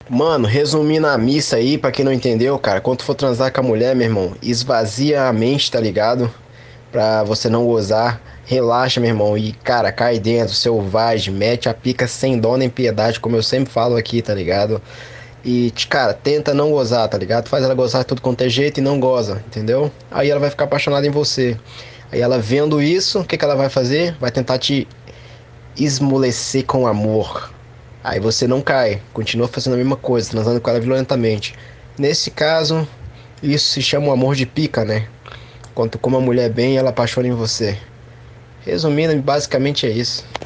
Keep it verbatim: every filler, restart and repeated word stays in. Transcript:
Mano, resumindo a missa aí, pra quem não entendeu, cara, quando tu for transar com a mulher, meu irmão, esvazia a mente, tá ligado? Pra você não gozar. Relaxa, meu irmão, e, cara, cai dentro, selvagem, mete a pica sem dó nem piedade, como eu sempre falo aqui, tá ligado? E, t- cara, tenta não gozar, tá ligado? Faz ela gozar de tudo quanto é jeito e não goza, entendeu? Aí ela vai ficar apaixonada em você. Aí ela vendo isso, o que que ela vai fazer? Vai tentar te esmolecer com amor. Aí você não cai, continua fazendo a mesma coisa, transando com ela violentamente. Nesse caso, isso se chama um amor de pica, né? Quando tu come a mulher bem, ela apaixona em você. Resumindo, basicamente é isso.